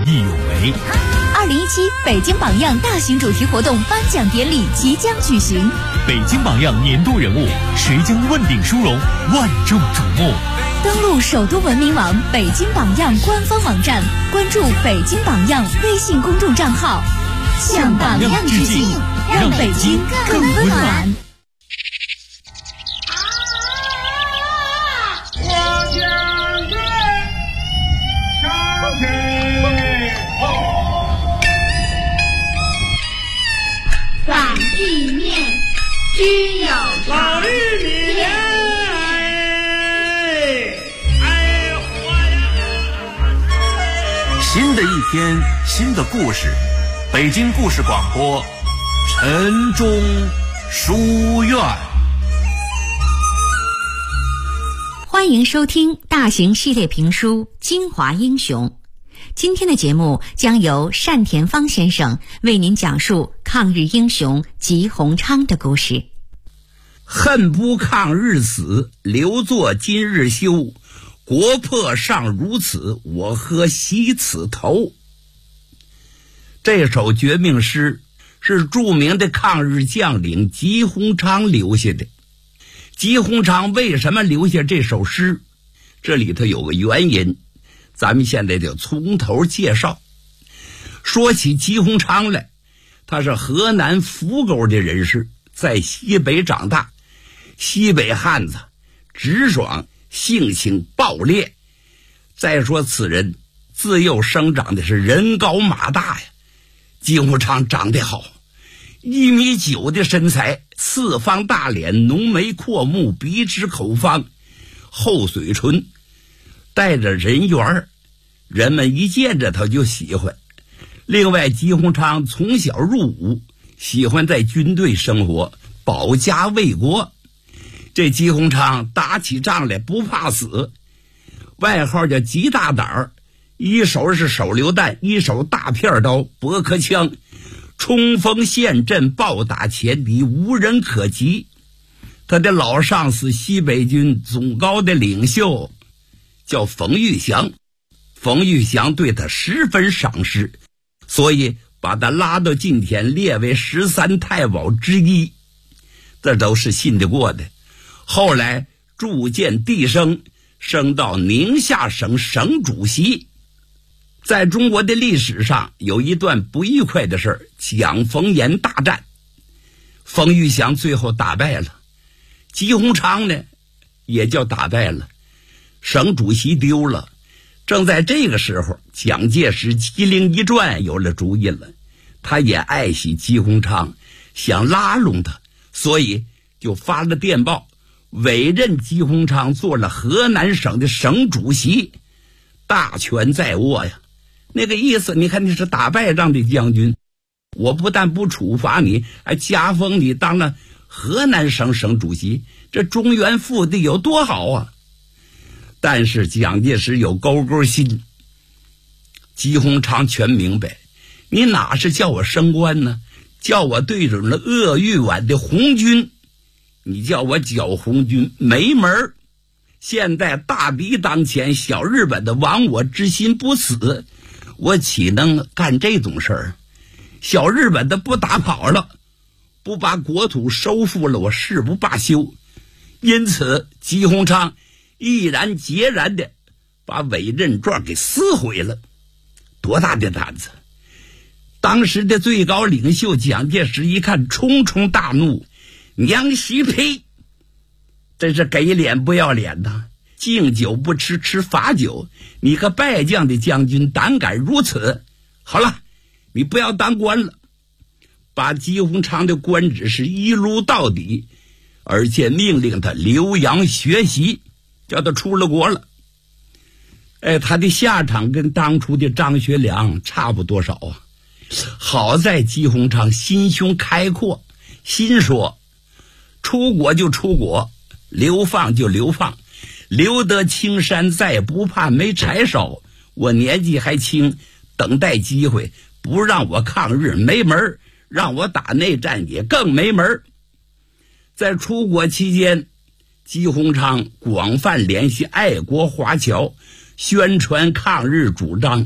义勇为。 2017北京榜样大型主题活动颁奖典礼即将举行， 北京榜样年度人物，谁将问鼎殊荣，万众瞩目。 登录首都文明网北京榜样官方网站，关注北京榜样微信公众账号，向榜样致敬，让北京更温暖。 反地面只有老玉米新的一天，新的故事，北京故事广播，晨钟书院。 欢迎收听大型系列评书《京华英雄》。今天的节目将由单田芳先生为您讲述抗日英雄吉鸿昌的故事。 恨不抗日死，留作今日休。国破尚如此，我何惜此头。这首绝命诗是著名的抗日将领吉鸿昌留下的。吉鸿昌为什么留下这首诗？这里头有个原因，咱们现在就从头介绍。说起吉鸿昌来，他是河南扶沟的人士，在西北长大。西北汉子直爽，性情暴烈。再说此人自幼生长的是人高马大呀。吉鸿昌长得好，1.9米的身材，四方大脸，浓眉阔目，鼻直口方，厚嘴唇，带着人缘，人们一见着他就喜欢。另外，吉鸿昌从小入伍，喜欢在军队生活，保家卫国。这吉鸿昌打起仗来不怕死，外号叫吉大胆儿，一手是手榴弹，一手大片刀、驳壳枪，冲锋陷阵，暴打前敌，无人可及。他的老上司西北军总高的领袖叫冯玉祥，冯玉祥对他十分赏识，所以把他拉到近田，列为13太保之一，这都是信得过的。后来逐渐递升，升到宁夏省省主席。在中国的历史上有一段不愉快的事，蒋冯阎大战，冯玉祥最后打败了，吉鸿昌呢也叫打败了，省主席丢了。正在这个时候，蒋介石机灵一转，有了主意了。他也爱惜吉鸿昌，想拉拢他，所以就发了电报，委任吉鸿昌做了河南省的省主席，大权在握呀。那个意思，你看你是打败仗的将军，我不但不处罚你，还加封你当了河南省省主席，这中原腹地有多好啊！但是蒋介石有勾勾心，吉鸿昌全明白，你哪是叫我升官呢？叫我对准了鄂豫皖的红军，你叫我剿红军没门。现在大敌当前，小日本的亡我之心不死，我岂能干这种事儿？小日本的不打跑了，不把国土收复了，我誓不罢休。因此吉鸿昌毅然决然的把委任状给撕毁了。多大的胆子！当时的最高领袖蒋介石一看，冲冲大怒，娘西呸！真是给脸不要脸呐！敬酒不吃，吃罚酒。你个败将的将军，胆敢如此！好了，你不要当官了，把吉鸿昌的官职是一撸到底，而且命令他留洋学习，叫他出了国了。他的下场跟当初的张学良差不多少啊。好在吉鸿昌心胸开阔，心说出国就出国，流放就流放，留得青山在，不怕没柴烧。我年纪还轻，等待机会，不让我抗日没门，让我打内战也更没门。在出国期间，吉鸿昌广泛联系爱国华侨，宣传抗日主张。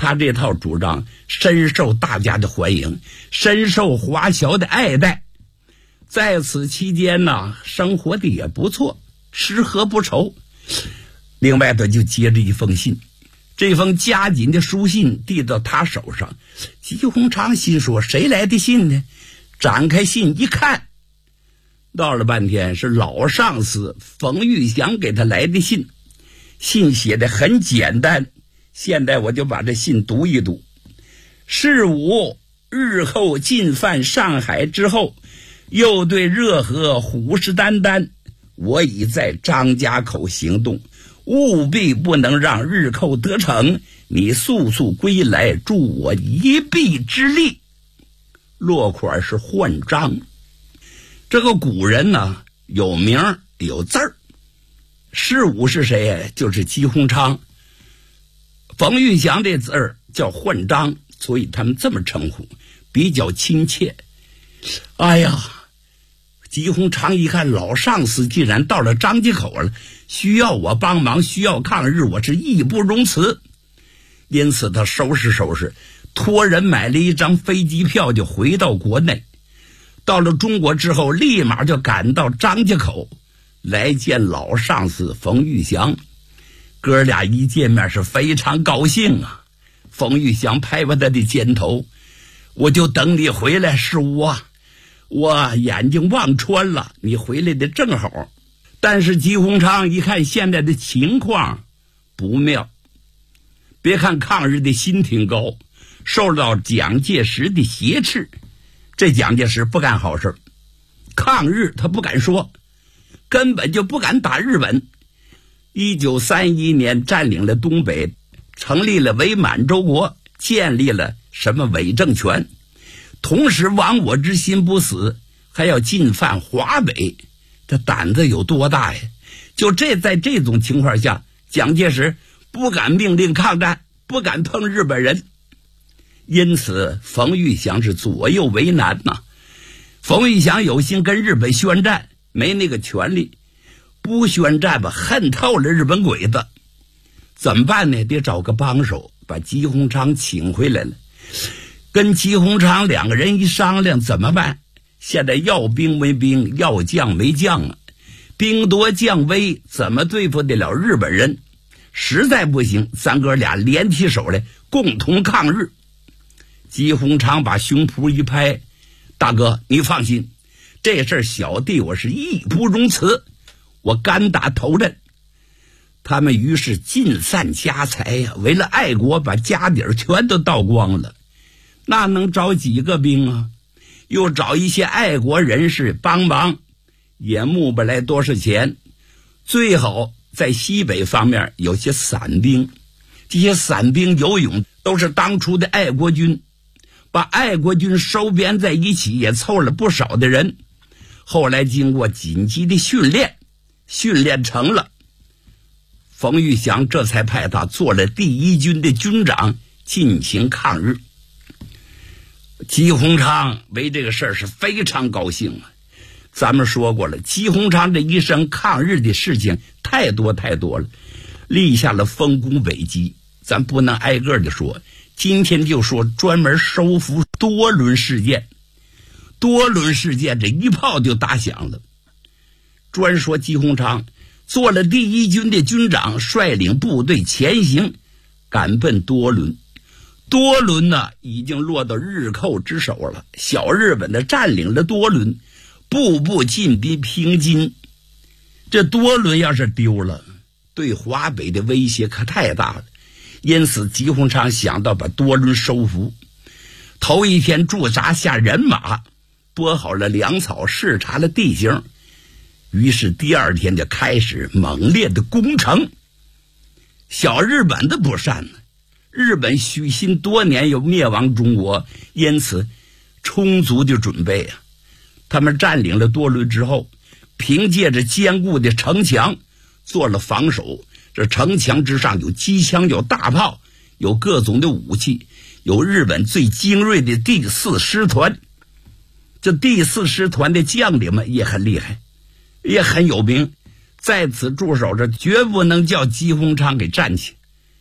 他这套主张深受大家的欢迎，深受华侨的爱戴。在此期间呢，生活的也不错，吃喝不愁。另外他就接着一封信，这封加紧的书信递到他手上。吉鸿昌心说，谁来的信呢？展开信一看，闹了半天是老上司冯玉祥给他来的信。信写得很简单，现在我就把这信读一读。是吾日后进犯上海之后，又对热河虎视眈眈，我已在张家口行动，务必不能让日寇得逞，你速速归来，助我一臂之力。落款是焕章。这个古人呢，有名有字儿。事武是谁呀？就是吉鸿昌。冯玉祥这字儿叫焕章，所以他们这么称呼，比较亲切。哎呀，吉鸿昌一看老上司既然到了张家口了，需要我帮忙，需要抗日，我是义不容辞。因此他收拾收拾，托人买了一张飞机票，就回到国内。到了中国之后，立马就赶到张家口来见老上司冯玉祥。哥俩一见面是非常高兴啊。冯玉祥拍拍他的肩头，我就等你回来，事务啊，我眼睛望穿了，你回来的正好。但是吉鸿昌一看现在的情况不妙，别看抗日的心挺高，受到蒋介石的挟持，这蒋介石不干好事，抗日他不敢说，根本就不敢打日本。1931年占领了东北，成立了伪满洲国，建立了什么伪政权，同时亡我之心不死，还要进犯华北，这胆子有多大呀？就在这种情况下，蒋介石不敢命令抗战，不敢碰日本人。因此冯玉祥是左右为难呐。冯玉祥有心跟日本宣战，没那个权利，不宣战吧，恨透了日本鬼子。怎么办呢？得找个帮手，把吉鸿昌请回来了。跟吉鸿昌两个人一商量，怎么办？现在要兵没兵，要将没将啊，兵多将微，怎么对付得了日本人？实在不行，咱哥俩联起手来，共同抗日。吉鸿昌把胸脯一拍，大哥你放心，这事儿小弟我是义不容辞，我敢打头阵。他们于是尽散家财呀，为了爱国把家底儿全都倒光了。那能找几个兵啊？又找一些爱国人士帮忙，也募不来多少钱。最好在西北方面有些散兵，这些散兵游勇都是当初的爱国军，把爱国军收编在一起，也凑了不少的人。后来经过紧急的训练成了，冯玉祥这才派他做了第一军的军长，进行抗日。吉鸿昌为这个事儿是非常高兴啊。咱们说过了，吉鸿昌这一生抗日的事情太多了，立下了丰功伟绩，咱不能挨个的说。今天就说专门收服多伦事件。多伦事件这一炮就打响了。专说吉鸿昌做了第一军的军长，率领部队前行，赶奔多伦。多伦呢，已经落到日寇之手了，小日本的占领了多伦，步步进逼平津。这多伦要是丢了，对华北的威胁可太大了。因此吉鸿昌想到把多伦收服，头一天驻扎下人马，拨好了粮草，视察了地形，于是第二天就开始猛烈的攻城。小日本的不善呢，日本虚心多年要灭亡中国，因此充足的准备啊。他们占领了多伦之后，凭借着坚固的城墙做了防守。这城墙之上有机枪，有大炮，有各种的武器，有日本最精锐的第4师团。这第4师团的将领们也很厉害，也很有名，在此驻守着，绝不能叫吉鸿昌给占去。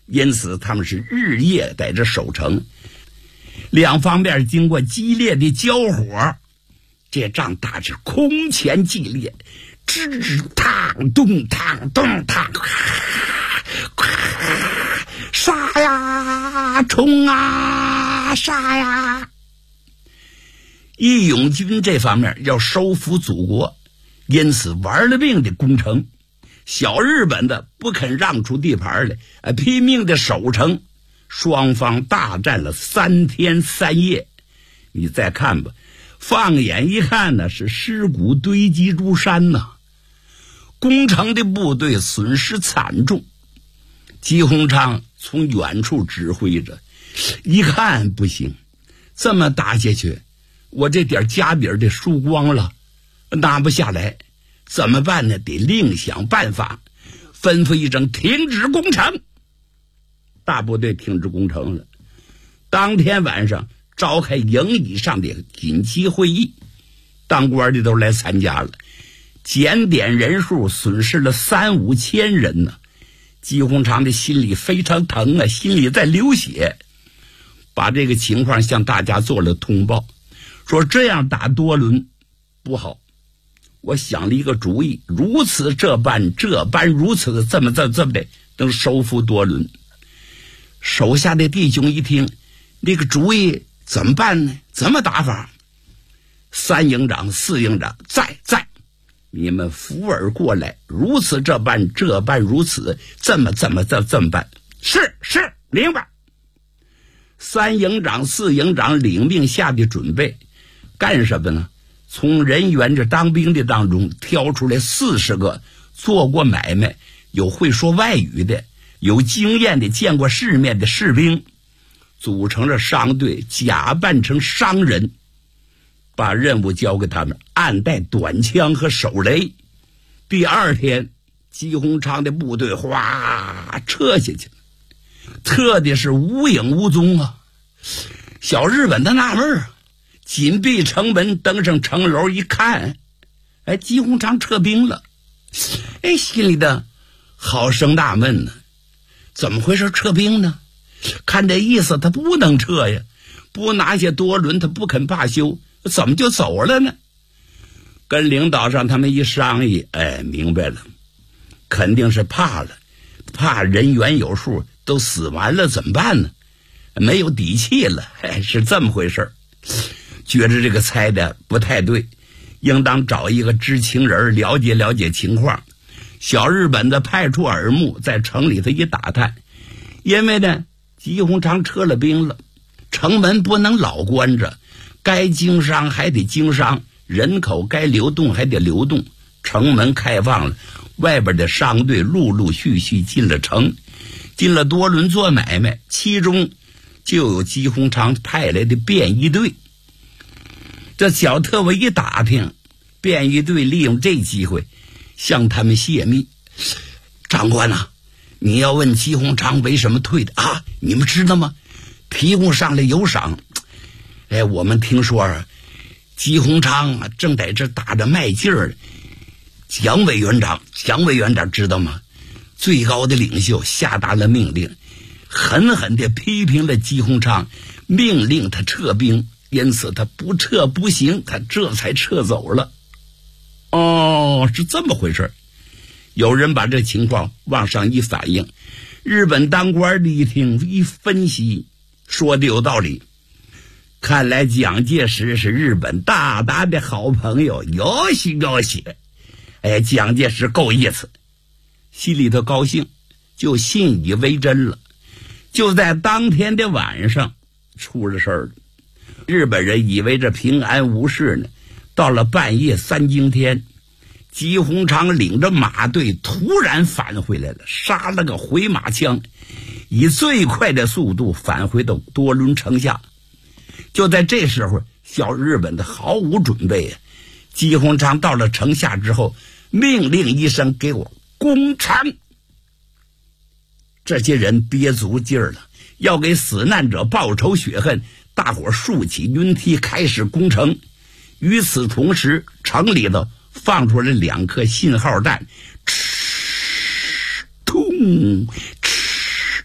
因此他们是日夜在这守城。两方面经过激烈的交火，这仗打是空前激烈，吱嘡咚嘡咚嘡，杀呀冲啊杀呀！义勇军这方面要收复祖国，因此玩了命的攻城。小日本的不肯让出地盘来，拼命的守城。双方大战了3天3夜。你再看吧，放眼一看呢，是尸骨堆积如山呐。攻城的部队损失惨重。吉鸿昌从远处指挥着，一看不行，这么打下去，我这点家底得输光了，拿不下来，怎么办呢？得另想办法。吩咐一声，停止攻城。大部队停止攻城了。当天晚上召开营以上的紧急会议，当官的都来参加了，检点人数损失了3-5千人呢。吉鸿昌的心里非常疼啊，心里在流血，把这个情况向大家做了通报，说这样打多伦不好，我想了一个主意，如此这般如此，这么的能收复多伦。手下的弟兄一听，那个主意怎么办呢？怎么打法？3营长4营长在，你们扶耳过来，如此这般如此，这么办？是明白。3营长4营长领命下的准备，干什么呢？从人员这当兵的当中挑出来40个做过买卖、有会说外语的、有经验的、见过世面的士兵，组成了商队，假扮成商人，把任务交给他们，暗带短枪和手雷。第2天，吉鸿昌的部队哗撤下去了，撤的是无影无踪啊！小日本的纳闷啊，紧闭城门，登上城楼一看，吉鸿昌撤兵了，心里的好生纳闷呢，怎么回事撤兵呢？看这意思他不能撤呀，不拿下多伦他不肯罢休，怎么就走了呢？跟领导上他们一商议，明白了，肯定是怕人员有数，都死完了怎么办呢？没有底气了，是这么回事。觉着这个猜的不太对，应当找一个知情人了解情况。小日本的派出耳目，在城里头一打探，因为呢吉鸿昌撤了兵了，城门不能老关着，该经商还得经商，人口该流动还得流动。城门开放了，外边的商队陆续进了城，进了多伦做买卖，其中就有吉鸿昌派来的便衣队。这小特务一打听，便衣队利用这机会向他们泄密。长官呐，你要问吉鸿昌为什么退的啊？你们知道吗？提供上来有赏。我们听说吉鸿昌正在这打着卖劲儿。蒋委员长知道吗？最高的领袖下达了命令，狠狠地批评了吉鸿昌，命令他撤兵，因此他不撤不行，他这才撤走了。是这么回事。有人把这情况往上一反映，日本当官的一听一分析，说的有道理。看来蒋介石是日本大大的好朋友，有喜。蒋介石够意思，心里头高兴，就信以为真了。就在当天的晚上出了事儿了。日本人以为这平安无事呢，到了半夜3更天，吉鸿昌领着马队突然返回来了，杀了个回马枪，以最快的速度返回到多伦城下。就在这时候，小日本的毫无准备啊！吉鸿昌到了城下之后，命令一声，给我攻城。这些人憋足劲儿了，要给死难者报仇雪恨，大伙竖起云梯开始攻城。与此同时，城里头放出来2颗信号弹，哧通哧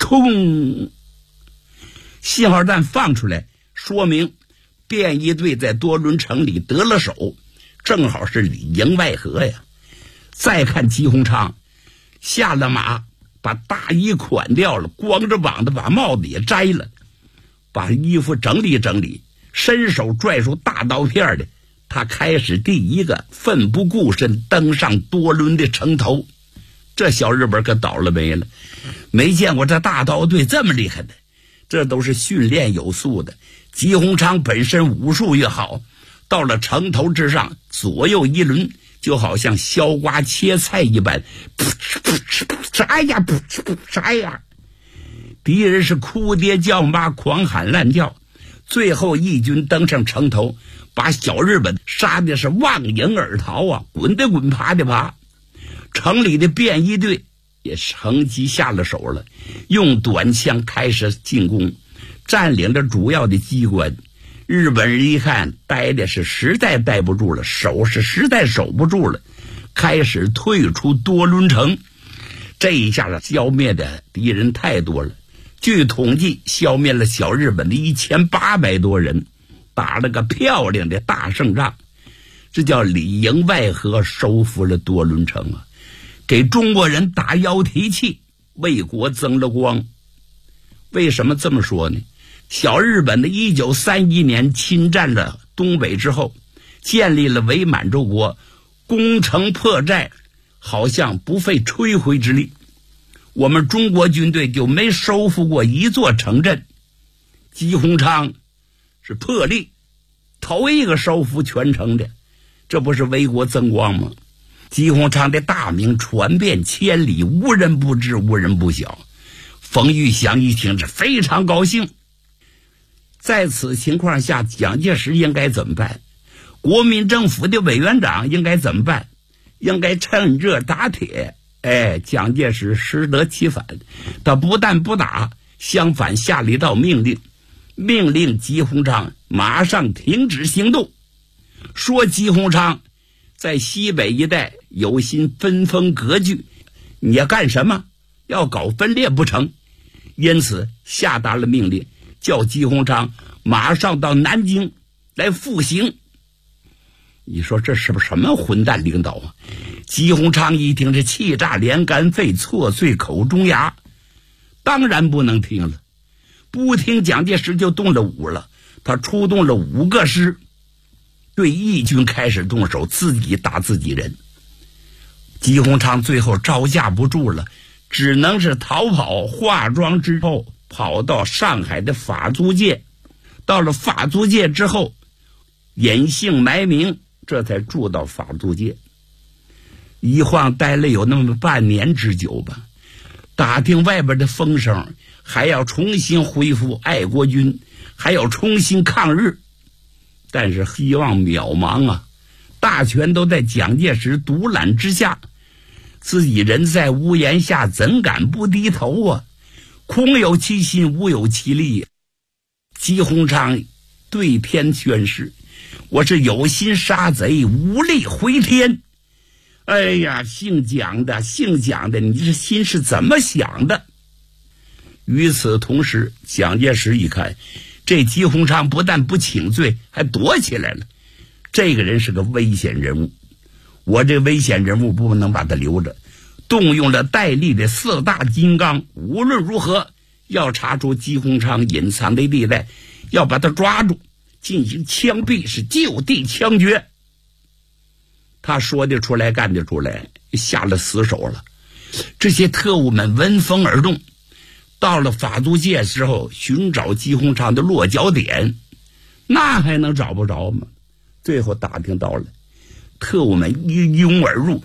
空，信号弹放出来，说明便衣队在多伦城里得了手，正好是里应外合呀。再看吉鸿昌下了马，把大衣款掉了，光着膀子把帽子也摘了，把衣服整理整理，伸手拽出大刀片的，他开始第一个奋不顾身登上多伦的城头。这小日本可倒了霉了，没见过这大刀队这么厉害的，这都是训练有素的。吉鸿昌本身武术也好，到了城头之上，左右一轮，就好像削瓜切菜一般，啥呀，啥呀！敌人是哭爹叫妈，狂喊乱叫。最后义军登上城头，把小日本杀的是望迎而逃啊，滚的滚，爬的爬。城里的便衣队也乘机下了手了，用短枪开始进攻，占领了主要的机关。日本人一看待的是实在待不住了，守是实在守不住了，开始退出多伦城。这一下子消灭的敌人太多了，据统计消灭了小日本的1800多人，打了个漂亮的大胜仗。这叫里应外合，收复了多伦城啊，给中国人打腰提气，为国增了光。为什么这么说呢？小日本的1931年侵占了东北之后，建立了伪满洲国，攻城破寨，好像不费吹灰之力。我们中国军队就没收复过一座城镇。吉鸿昌是破例头一个收复全城的，这不是为国增光吗？吉鸿昌的大名传遍千里，无人不知，无人不晓。冯玉祥一听是非常高兴。在此情况下，蒋介石应该怎么办？国民政府的委员长应该怎么办？应该趁热打铁。蒋介石适得其反，他不但不打，相反下了一道命令，命令吉鸿昌马上停止行动，说吉鸿昌在西北一带有心分封割据，你要干什么？要搞分裂不成？因此下达了命令，叫吉鸿昌马上到南京来复行。你说这是不是什么混蛋领导啊？吉鸿昌一听是气炸连肝肺，挫碎口中牙，当然不能听了。不听蒋介石就动了武了，他出动了5个师，对义军开始动手，自己打自己人。吉鸿昌最后招架不住了，只能是逃跑，化妆之后跑到上海的法租界。到了法租界之后，隐姓埋名，这才住到法租界。一晃待了有那么半年之久吧，打听外边的风声，还要重新恢复爱国军，还要重新抗日，但是希望渺茫啊！大权都在蒋介石独揽之下，自己人在屋檐下，怎敢不低头啊？空有其心，无有其力。吉鸿昌对天宣誓，我是有心杀贼，无力回天。哎呀，姓蒋的，你这心是怎么想的？与此同时，蒋介石一看，这吉鸿昌不但不请罪，还躲起来了。这个人是个危险人物，我这危险人物不能把他留着，动用了戴笠的4大金刚，无论如何要查出吉鸿昌隐藏的地带，要把他抓住，进行枪毙，是就地枪决。他说得出来，干得出来，下了死手了。这些特务们闻风而动，到了法租界之后，寻找吉鸿昌的落脚点，那还能找不着吗？最后打听到了，特务们一拥而入，